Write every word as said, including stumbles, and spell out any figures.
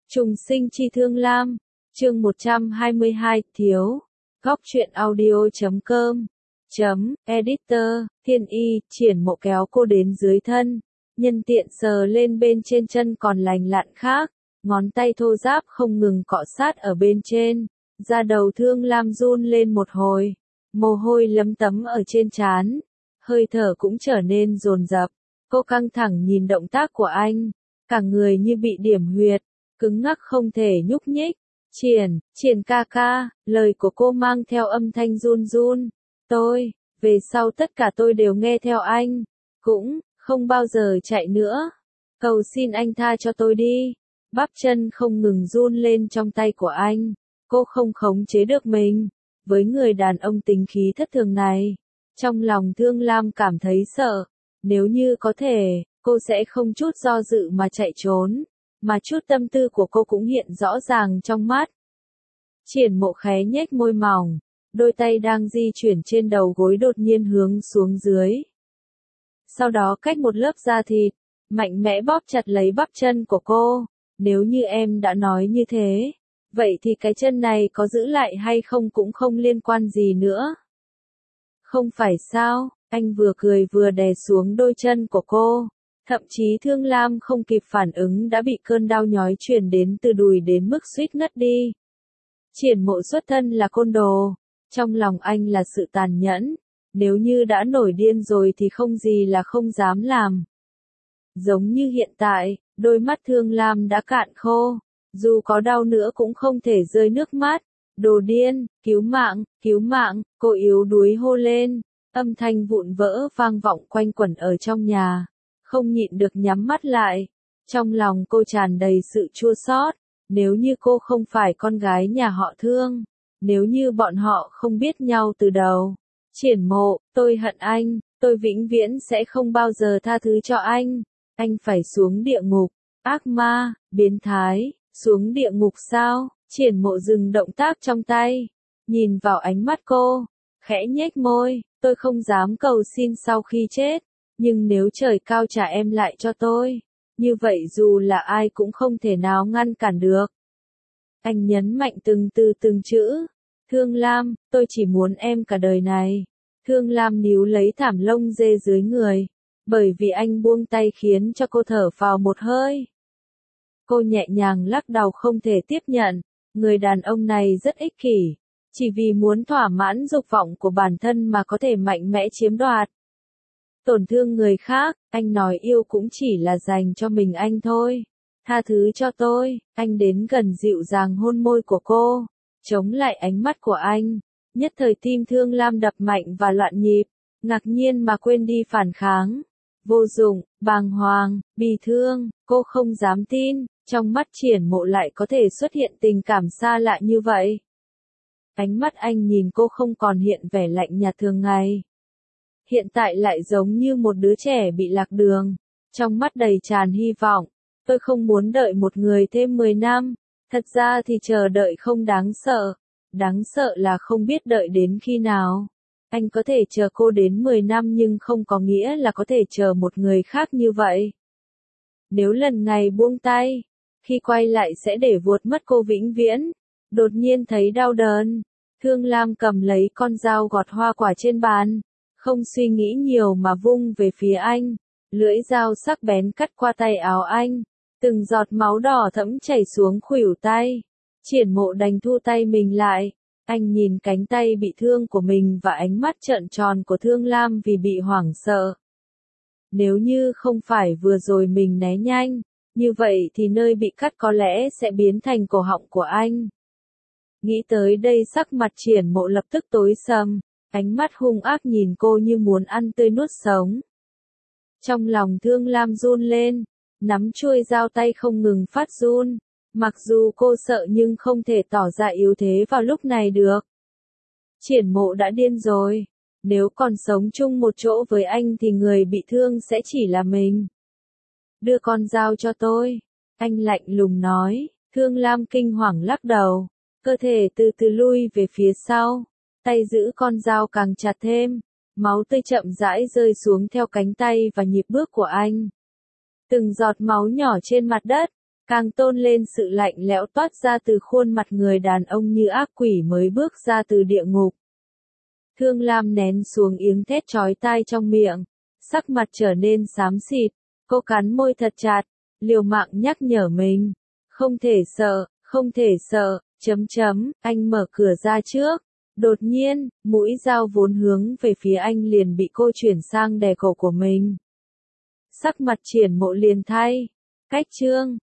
Trùng sinh chi Thương Lam, chương một trăm hai mươi hai, thiếu. Góc truyện audio chấm com chấm editor, Thiên Y, Triển Mộ kéo cô đến dưới thân, nhân tiện sờ lên bên trên chân còn lành lặn khác, ngón tay thô ráp không ngừng cọ sát ở bên trên, da đầu Thương Lam run lên một hồi, mồ hôi lấm tấm ở trên trán, hơi thở cũng trở nên dồn dập, cô căng thẳng nhìn động tác của anh, cả người như bị điểm huyệt, cứng ngắc không thể nhúc nhích. Triển, Triển ca ca, lời của cô mang theo âm thanh run run. Tôi, về sau tất cả tôi đều nghe theo anh. Cũng, không bao giờ chạy nữa. Cầu xin anh tha cho tôi đi. Bắp chân không ngừng run lên trong tay của anh. Cô không khống chế được mình. Với người đàn ông tính khí thất thường này. Trong lòng Thương Lam cảm thấy sợ. Nếu như có thể, cô sẽ không chút do dự mà chạy trốn. Mà chút tâm tư của cô cũng hiện rõ ràng trong mắt. Triển Mộ khé nhếch môi mỏng, đôi tay đang di chuyển trên đầu gối đột nhiên hướng xuống dưới. Sau đó cách một lớp da thịt, mạnh mẽ bóp chặt lấy bắp chân của cô. Nếu như em đã nói như thế, vậy thì cái chân này có giữ lại hay không cũng không liên quan gì nữa. Không phải sao, anh vừa cười vừa đè xuống đôi chân của cô. Thậm chí Thương Lam không kịp phản ứng đã bị cơn đau nhói truyền đến từ đùi đến mức suýt ngất đi. Triển Mộ xuất thân là côn đồ, trong lòng anh là sự tàn nhẫn, nếu như đã nổi điên rồi thì không gì là không dám làm. Giống như hiện tại, đôi mắt Thương Lam đã cạn khô, dù có đau nữa cũng không thể rơi nước mắt. Đồ điên, cứu mạng, cứu mạng, cô yếu đuối hô lên, âm thanh vụn vỡ vang vọng quanh quẩn ở trong nhà. Không nhịn được nhắm mắt lại, trong lòng cô tràn đầy sự chua xót. Nếu như cô không phải con gái nhà họ Thương, nếu như bọn họ không biết nhau từ đầu. Triển Mộ, tôi hận anh, tôi vĩnh viễn sẽ không bao giờ tha thứ cho anh. Anh phải xuống địa ngục, ác ma, biến thái, xuống địa ngục sao? Triển Mộ dừng động tác trong tay, nhìn vào ánh mắt cô, khẽ nhếch môi, tôi không dám cầu xin sau khi chết. Nhưng nếu trời cao trả em lại cho tôi, như vậy dù là ai cũng không thể nào ngăn cản được. Anh nhấn mạnh từng từ từng chữ. Thương Lam, tôi chỉ muốn em cả đời này. Thương Lam níu lấy thảm lông dê dưới người. Bởi vì anh buông tay khiến cho cô thở phào một hơi. Cô nhẹ nhàng lắc đầu không thể tiếp nhận. Người đàn ông này rất ích kỷ. Chỉ vì muốn thỏa mãn dục vọng của bản thân mà có thể mạnh mẽ chiếm đoạt. Tổn thương người khác, anh nói yêu cũng chỉ là dành cho mình anh thôi. Tha thứ cho tôi, anh đến gần dịu dàng hôn môi của cô, chống lại ánh mắt của anh. Nhất thời tim Thương Lam đập mạnh và loạn nhịp, ngạc nhiên mà quên đi phản kháng. Vô dụng, bàng hoàng, bi thương, cô không dám tin, trong mắt Triển Mộ lại có thể xuất hiện tình cảm xa lạ như vậy. Ánh mắt anh nhìn cô không còn hiện vẻ lạnh nhạt thường ngày. Hiện tại lại giống như một đứa trẻ bị lạc đường, trong mắt đầy tràn hy vọng. Tôi không muốn đợi một người thêm mười năm, thật ra thì chờ đợi không đáng sợ, đáng sợ là không biết đợi đến khi nào. Anh có thể chờ cô đến mười năm nhưng không có nghĩa là có thể chờ một người khác như vậy. Nếu lần ngày buông tay, khi quay lại sẽ để vuột mất cô vĩnh viễn. Đột nhiên thấy đau đớn, Thương Lam cầm lấy con dao gọt hoa quả trên bàn. Không suy nghĩ nhiều mà vung về phía anh, lưỡi dao sắc bén cắt qua tay áo anh, từng giọt máu đỏ thẫm chảy xuống khuỷu tay. Triển Mộ đành thu tay mình lại, anh nhìn cánh tay bị thương của mình và ánh mắt trợn tròn của Thương Lam vì bị hoảng sợ. Nếu như không phải vừa rồi mình né nhanh, như vậy thì nơi bị cắt có lẽ sẽ biến thành cổ họng của anh. Nghĩ tới đây sắc mặt Triển Mộ lập tức tối sầm. Ánh mắt hung ác nhìn cô như muốn ăn tươi nuốt sống. Trong lòng Thương Lam run lên, nắm chuôi dao tay không ngừng phát run. Mặc dù cô sợ nhưng không thể tỏ ra yếu thế vào lúc này được. Triển Mộ đã điên rồi. Nếu còn sống chung một chỗ với anh thì người bị thương sẽ chỉ là mình. Đưa con dao cho tôi. Anh lạnh lùng nói. Thương Lam kinh hoàng lắc đầu. Cơ thể từ từ lui về phía sau. Tay giữ con dao càng chặt thêm, máu tươi chậm rãi rơi xuống theo cánh tay và nhịp bước của anh. Từng giọt máu nhỏ trên mặt đất, càng tôn lên sự lạnh lẽo toát ra từ khuôn mặt người đàn ông như ác quỷ mới bước ra từ địa ngục. Thương Lam nén xuống tiếng thét chói tai trong miệng, sắc mặt trở nên xám xịt, cô cắn môi thật chặt, liều mạng nhắc nhở mình. Không thể sợ, không thể sợ, chấm chấm, anh mở cửa ra trước. Đột nhiên, mũi dao vốn hướng về phía anh liền bị cô chuyển sang đè cổ của mình. Sắc mặt Triển Mộ liền thay. Cách chương